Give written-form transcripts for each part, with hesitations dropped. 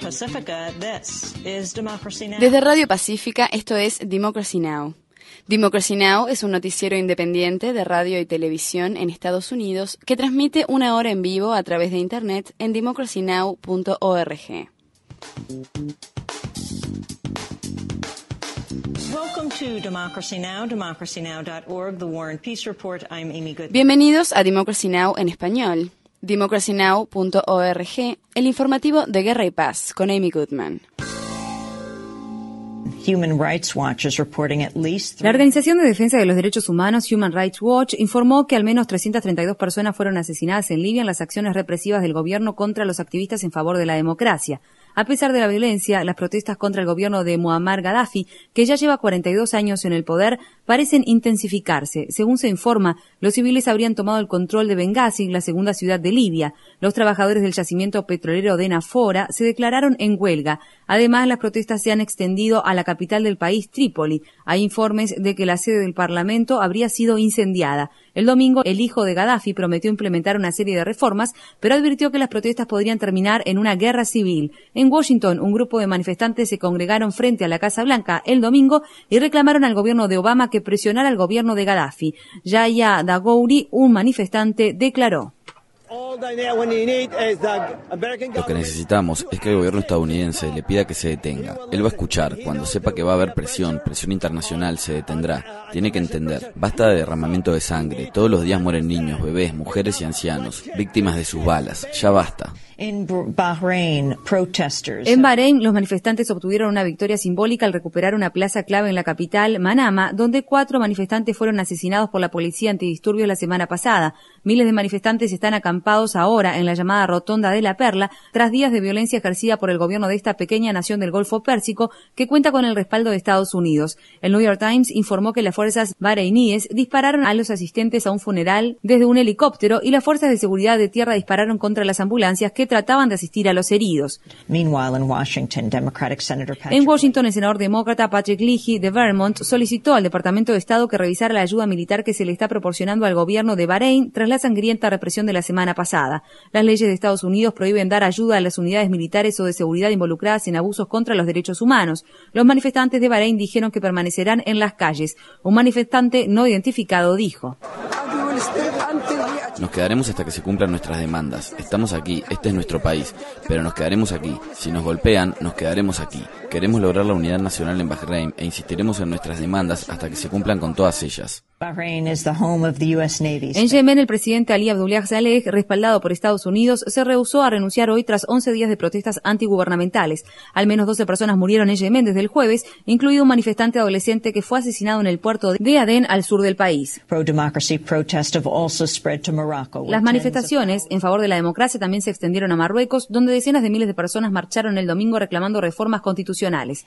Pacifica, this is Democracy Now! Desde Radio Pacífica, esto es Democracy Now! Democracy Now! Es un noticiero independiente de radio y televisión en Estados Unidos que transmite una hora en vivo a través de Internet en democracynow.org. Welcome to Democracy Now!, democracynow.org, The War and Peace Report. I'm Amy Goodman. Bienvenidos a Democracy Now! En español. democracynow.org, el informativo de Guerra y Paz, con Amy Goodman. Human Rights Watch is reporting at least La Organización de Defensa de los Derechos Humanos, Human Rights Watch, informó que al menos 332 personas fueron asesinadas en Libia en las acciones represivas del gobierno contra los activistas en favor de la democracia. A pesar de la violencia, las protestas contra el gobierno de Muammar Gaddafi, que ya lleva 42 años en el poder, parecen intensificarse. Según se informa, los civiles habrían tomado el control de Benghazi, la segunda ciudad de Libia. Los trabajadores del yacimiento petrolero de Nafora se declararon en huelga. Además, las protestas se han extendido a la capital del país, Trípoli. Hay informes de que la sede del Parlamento habría sido incendiada. El domingo, el hijo de Gaddafi prometió implementar una serie de reformas, pero advirtió que las protestas podrían terminar en una guerra civil. En Washington, un grupo de manifestantes se congregaron frente a la Casa Blanca el domingo y reclamaron al gobierno de Obama que presionara al gobierno de Gaddafi. Yahya Dagouri, un manifestante, declaró: Lo que necesitamos es que el gobierno estadounidense le pida que se detenga. Él va a escuchar. Cuando sepa que va a haber presión internacional, se detendrá. Tiene que entender. Basta de derramamiento de sangre. Todos los días mueren niños, bebés, mujeres y ancianos, víctimas de sus balas. Ya basta. In Bahrain, protesters. En Bahrein, los manifestantes obtuvieron una victoria simbólica al recuperar una plaza clave en la capital, Manama, donde 4 manifestantes fueron asesinados por la policía antidisturbios la semana pasada. Miles de manifestantes están acampados ahora en la llamada Rotonda de la Perla, tras días de violencia ejercida por el gobierno de esta pequeña nación del Golfo Pérsico, que cuenta con el respaldo de Estados Unidos. El New York Times informó que las fuerzas bahreiníes dispararon a los asistentes a un funeral desde un helicóptero y las fuerzas de seguridad de tierra dispararon contra las ambulancias que trataban de asistir a los heridos. En Washington, el senador demócrata Patrick Leahy de Vermont solicitó al Departamento de Estado que revisara la ayuda militar que se le está proporcionando al gobierno de Bahrein tras la sangrienta represión de la semana pasada. Las leyes de Estados Unidos prohíben dar ayuda a las unidades militares o de seguridad involucradas en abusos contra los derechos humanos. Los manifestantes de Bahrein dijeron que permanecerán en las calles. Un manifestante no identificado dijo: Nos quedaremos hasta que se cumplan nuestras demandas. Estamos aquí, este es nuestro país, pero nos quedaremos aquí. Si nos golpean, nos quedaremos aquí. Queremos lograr la unidad nacional en Bahrein e insistiremos en nuestras demandas hasta que se cumplan con todas ellas. En Yemen, el presidente Ali Abdullah Saleh, respaldado por Estados Unidos, se rehusó a renunciar hoy tras 11 días de protestas antigubernamentales. Al menos 12 personas murieron en Yemen desde el jueves, incluido un manifestante adolescente que fue asesinado en el puerto de Adén, al sur del país. Las manifestaciones en favor de la democracia también se extendieron a Marruecos, donde decenas de miles de personas marcharon el domingo reclamando reformas constitucionales.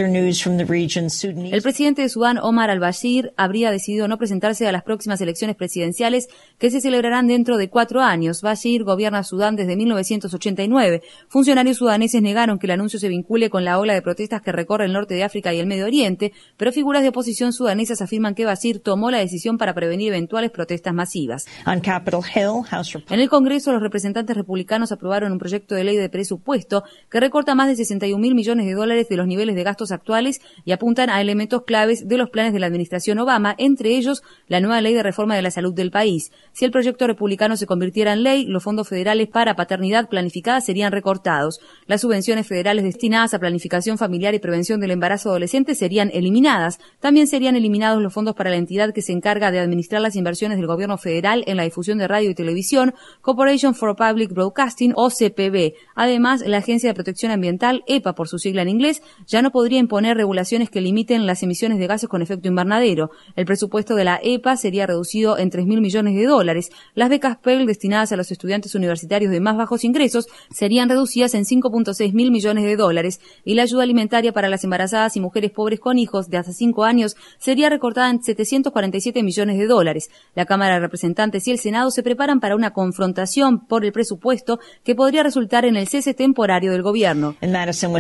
El presidente de Sudán, Omar al-Bashir, habría decidido no presentarse a las próximas elecciones presidenciales que se celebrarán dentro de 4 años. Bashir gobierna Sudán desde 1989. Funcionarios sudaneses negaron que el anuncio se vincule con la ola de protestas que recorre el norte de África y el Medio Oriente, pero figuras de oposición sudanesas afirman que Bashir tomó la decisión para prevenir eventuales protestas masivas. En el Congreso, los representantes republicanos aprobaron un proyecto de ley de presupuesto que recorta más de $61.000 millones de los niveles de gastos actuales y apuntan a elementos claves de los planes de la administración Obama, entre ellos la nueva ley de reforma de la salud del país. Si el proyecto republicano se convirtiera en ley, los fondos federales para paternidad planificada serían recortados. Las subvenciones federales destinadas a planificación familiar y prevención del embarazo adolescente serían eliminadas. También serían eliminados los fondos para la entidad que se encarga de administrar las inversiones del gobierno federal en la difusión de radio y televisión, Corporation for Public Broadcasting, o CPB. Además, la Agencia de Protección Ambiental, EPA por su sigla en inglés, ya no podría imponer regulaciones que limiten las emisiones de gases con efecto invernadero. El presupuesto de la EPA sería reducido en $3.000 millones. Las becas Pell destinadas a los estudiantes universitarios de más bajos ingresos serían reducidas en $5.6 mil millones y la ayuda alimentaria para las embarazadas y mujeres pobres con hijos de hasta 5 años sería recortada en $747 millones. La Cámara de Representantes y el Senado Senado se preparan para una confrontación por el presupuesto que podría resultar en el cese temporario del gobierno. En Madison,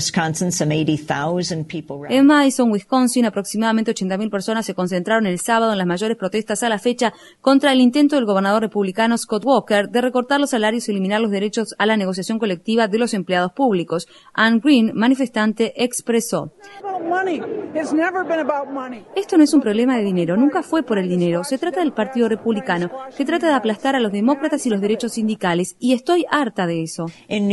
Wisconsin, aproximadamente 80.000 personas se concentraron el sábado en las mayores protestas a la fecha contra el intento del gobernador republicano Scott Walker de recortar los salarios y eliminar los derechos a la negociación colectiva de los empleados públicos. Ann Green, manifestante, expresó: esto no es un problema de dinero, nunca fue por el dinero. Se trata del Partido Republicano, que trata de aplastar a los demócratas y los derechos sindicales, y estoy harta de eso. En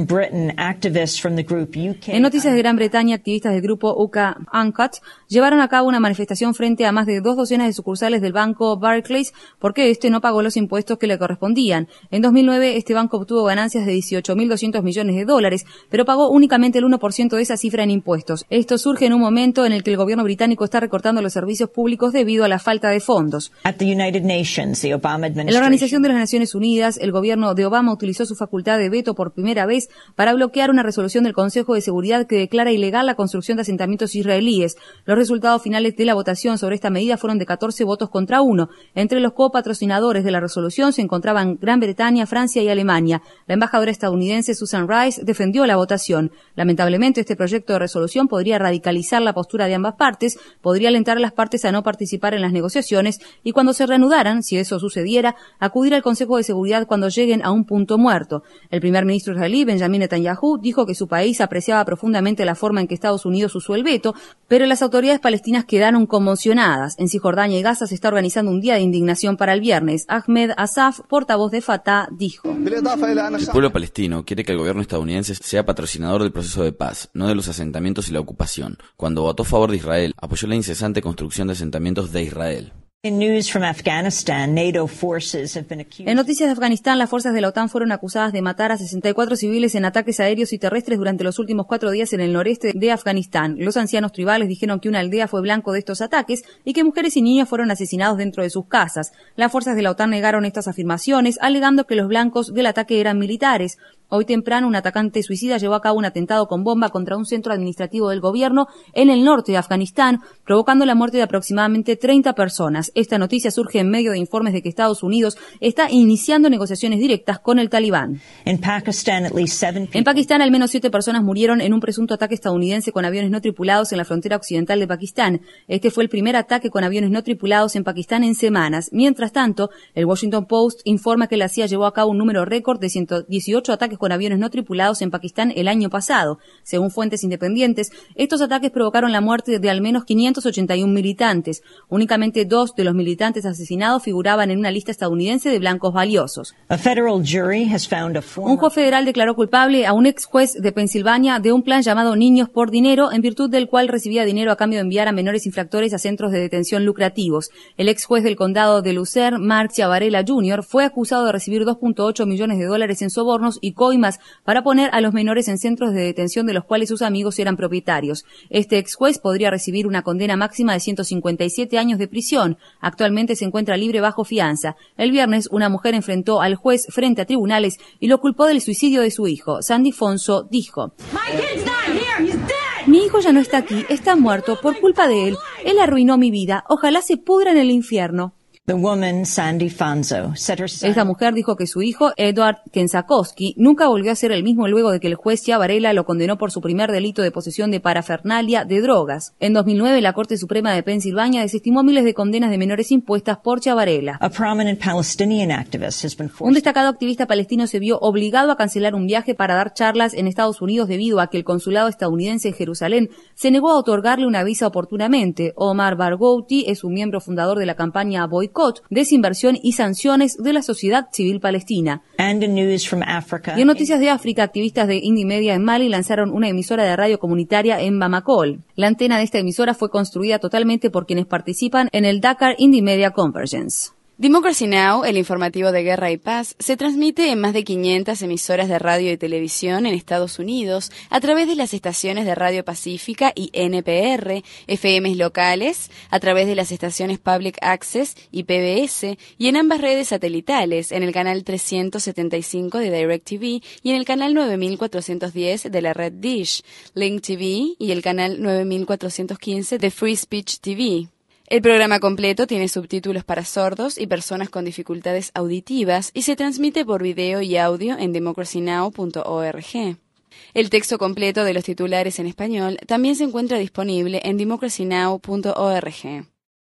noticias de Gran Bretaña, activistas del grupo UK Uncut llevaron a cabo una manifestación frente a más de 2 docenas de sucursales del banco Barclays porque este no pagó los impuestos que le correspondían. En 2009, este banco obtuvo ganancias de $18.200 millones, pero pagó únicamente el 1% de esa cifra en impuestos. Esto surge en un momento en el que el gobierno británico está recortando los servicios públicos debido a la falta de fondos. En la Organización de las Naciones Unidas, el gobierno de Obama utilizó su facultad de veto por primera vez para bloquear una resolución del Consejo de Seguridad que declara ilegal la construcción de asentamientos israelíes. Los resultados finales de la votación sobre esta medida fueron de 14 votos contra 1. Entre los copatrocinadores de la resolución se encontraban Gran Bretaña, Francia y Alemania. La embajadora estadounidense Susan Rice defendió la votación. Lamentablemente, este proyecto de resolución podría radicalizar la postura de ambas partes, podría alentar a las partes a no participar en las negociaciones y cuando se reanudaran, si eso sucediera, acudir al Consejo de Seguridad cuando lleguen a un punto muerto. El primer ministro israelí, Benjamin Netanyahu, dijo que su país apreciaba profundamente la forma en que Estados Unidos usó el veto, pero las autoridades palestinas quedaron conmocionadas. En Cisjordania y Gaza se está organizando un día de indignación para el viernes. Ahmed Asaf, portavoz de Fatah, dijo: el pueblo palestino quiere que el gobierno estadounidense sea patrocinador del proceso de paz, no de los asentamientos y la ocupación. Cuando votó a favor de Israel, apoyó la incesante construcción de asentamientos de Israel. En noticias de Afganistán, las fuerzas de la OTAN fueron acusadas de matar a 64 civiles en ataques aéreos y terrestres durante los últimos 4 días en el noreste de Afganistán. Los ancianos tribales dijeron que una aldea fue blanco de estos ataques y que mujeres y niños fueron asesinados dentro de sus casas. Las fuerzas de la OTAN negaron estas afirmaciones, alegando que los blancos del ataque eran militares. Hoy temprano, un atacante suicida llevó a cabo un atentado con bomba contra un centro administrativo del gobierno en el norte de Afganistán, provocando la muerte de aproximadamente 30 personas. Esta noticia surge en medio de informes de que Estados Unidos está iniciando negociaciones directas con el Talibán. En Pakistán, al menos 7 personas murieron en un presunto ataque estadounidense con aviones no tripulados en la frontera occidental de Pakistán. Este fue el primer ataque con aviones no tripulados en Pakistán en semanas. Mientras tanto, el Washington Post informa que la CIA llevó a cabo un número récord de 118 ataques con aviones no tripulados en Pakistán el año pasado. Según fuentes independientes, estos ataques provocaron la muerte de al menos 581 militantes. Únicamente 2 de los militantes asesinados figuraban en una lista estadounidense de blancos valiosos. Un juez federal declaró culpable a un ex juez de Pensilvania de un plan llamado Niños por Dinero, en virtud del cual recibía dinero a cambio de enviar a menores infractores a centros de detención lucrativos. El ex juez del condado de Lucerne, Mark Ciavarella Jr., fue acusado de recibir $2.8 millones en sobornos y coimas para poner a los menores en centros de detención de los cuales sus amigos eran propietarios. Este ex juez podría recibir una condena máxima de 157 años de prisión. Actualmente se encuentra libre bajo fianza. El viernes, una mujer enfrentó al juez frente a tribunales y lo culpó del suicidio de su hijo. Sandy Fonso dijo: mi hijo ya no está aquí, está muerto por culpa de él. Él arruinó mi vida. Ojalá se pudra en el infierno. Esta mujer dijo que su hijo, Edward Kensakowski, nunca volvió a ser el mismo luego de que el juez Ciavarella lo condenó por su primer delito de posesión de parafernalia de drogas. En 2009, la Corte Suprema de Pensilvania desestimó miles de condenas de menores impuestas por Ciavarella. Un destacado activista palestino se vio obligado a cancelar un viaje para dar charlas en Estados Unidos debido a que el consulado estadounidense en Jerusalén se negó a otorgarle una visa oportunamente. Omar Barghouti es un miembro fundador de la campaña Boycott, desinversión y sanciones de la sociedad civil palestina. Y en noticias de África, activistas de Indymedia en Mali lanzaron una emisora de radio comunitaria en Bamako. La antena de esta emisora fue construida totalmente por quienes participan en el Dakar Indymedia Convergence. Democracy Now!, el informativo de guerra y paz, se transmite en más de 500 emisoras de radio y televisión en Estados Unidos a través de las estaciones de Radio Pacífica y NPR, FMs locales, a través de las estaciones Public Access y PBS, y en ambas redes satelitales, en el canal 375 de DirecTV y en el canal 9410 de la red Dish, Link TV y el canal 9415 de Free Speech TV. El programa completo tiene subtítulos para sordos y personas con dificultades auditivas y se transmite por video y audio en democracynow.org. El texto completo de los titulares en español también se encuentra disponible en democracynow.org.